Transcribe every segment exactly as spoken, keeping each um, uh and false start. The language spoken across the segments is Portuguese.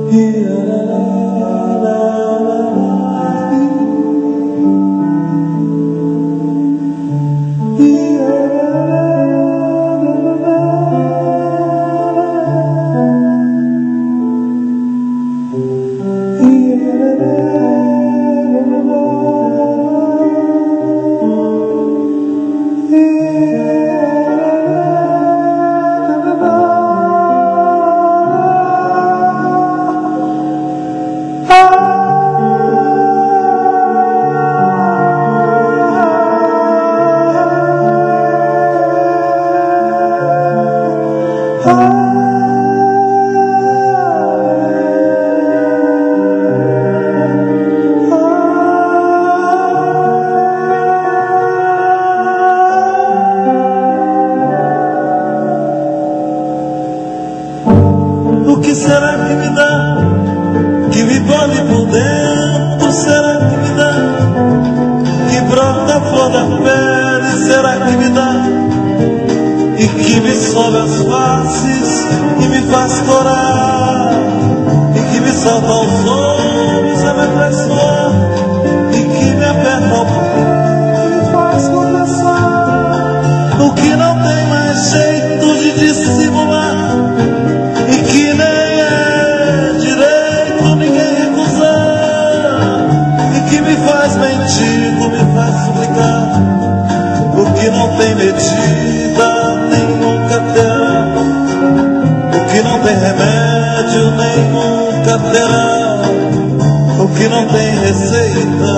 O que será que me dá, que me dorme por dentro? Será que me dá, que brota a flor da pele? Será que me dá, e que me sobe as faces e me faz corar, e que me salta aos olhos a me atraiçoar, e que me aperta o peito e me faz confessar o que não tem mais jeito de dissimular, e que nem é direito ninguém recusar, e que me faz mendigo, me faz suplicar o que não tem medida nem nunca terá, o que não tem remédio nem nunca terá, o que não tem receita.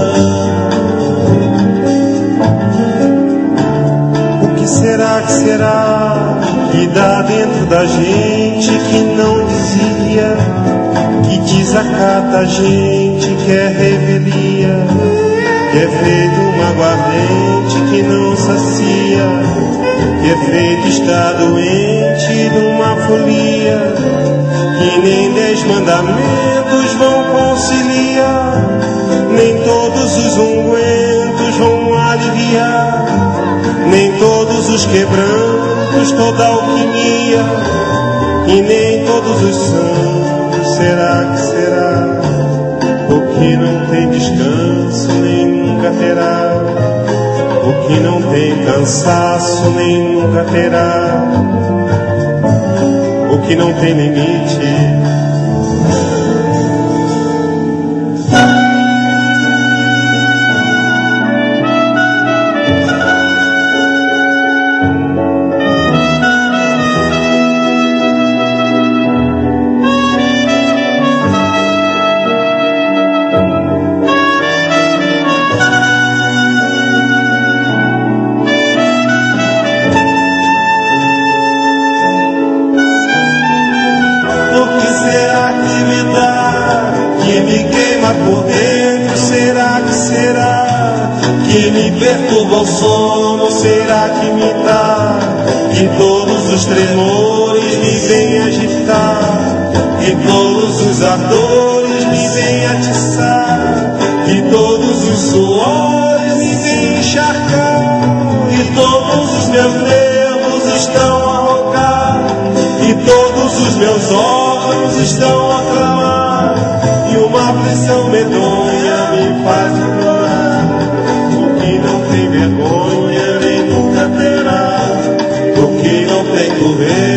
O que será que será que dá dentro da gente que não dizia, que desacata a gente, que é revelia, que é feito um aguardente que não sacia, que é feito estar doente de uma folia, que nem dez mandamentos vão conciliar, nem todos os ungüentos vão aliviar, nem todos os quebrantos, toda alquimia, e nem todos os santos. Será que será o que não tem descanso nem nunca terá, o que não tem cansaço nem nunca terá, o que não tem limite. Por dentro, será que será que me perturba o sono? Será que me dá, que todos os tremores me vêm agitar, que todos os ardores me vêm atiçar, que todos os suores me vêm encharcar, que todos os meus nervos estão a rogar, que todos os meus órgãos estão a clamar, e uma pressão medonha me faz chorar, o que não tem vergonha nem nunca terá, o que não tem correr